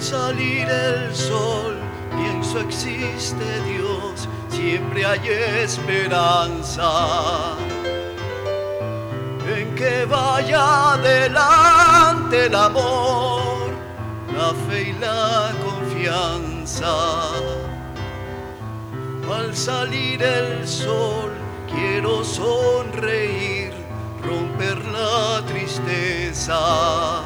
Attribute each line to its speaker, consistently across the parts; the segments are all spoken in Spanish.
Speaker 1: salir el sol, pienso existe Dios, siempre hay esperanza. En que vaya adelante el amor, la fe y la confianza. Al salir el sol, quiero sonreír, romper la tristeza.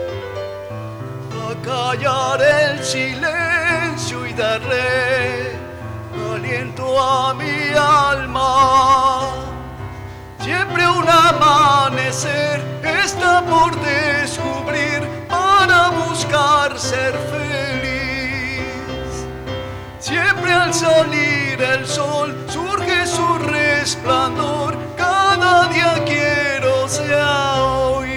Speaker 1: Callar el silencio y darle aliento a mi alma. Siempre un amanecer está por descubrir para buscar ser feliz. Siempre al salir el sol surge su resplandor, cada día quiero sea hoy.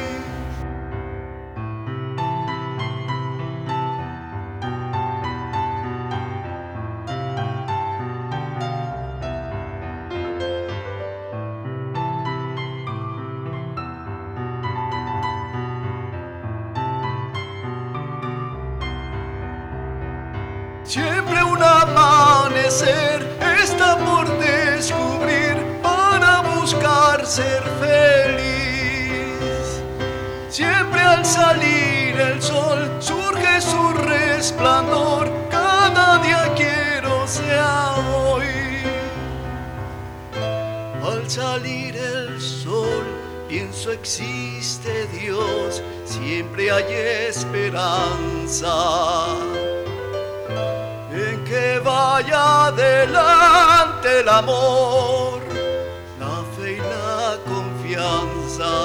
Speaker 1: Siempre un amanecer está por descubrir para buscar ser feliz. Siempre al salir el sol surge su resplandor, cada día quiero sea hoy. Al salir el sol pienso existe Dios, siempre hay esperanza. En que vaya adelante el amor, la fe y la confianza.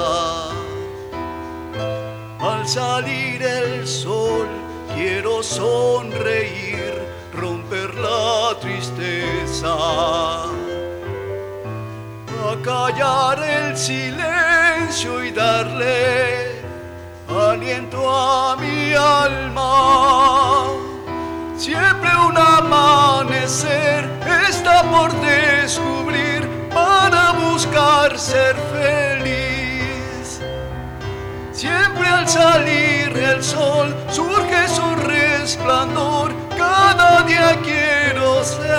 Speaker 1: Al salir el sol quiero sonreír, romper la tristeza. Acallar el silencio y darle aliento a mi alma. Siempre un amanecer está por descubrir para buscar ser feliz. Siempre al salir el sol surge su resplandor, cada día quiero ser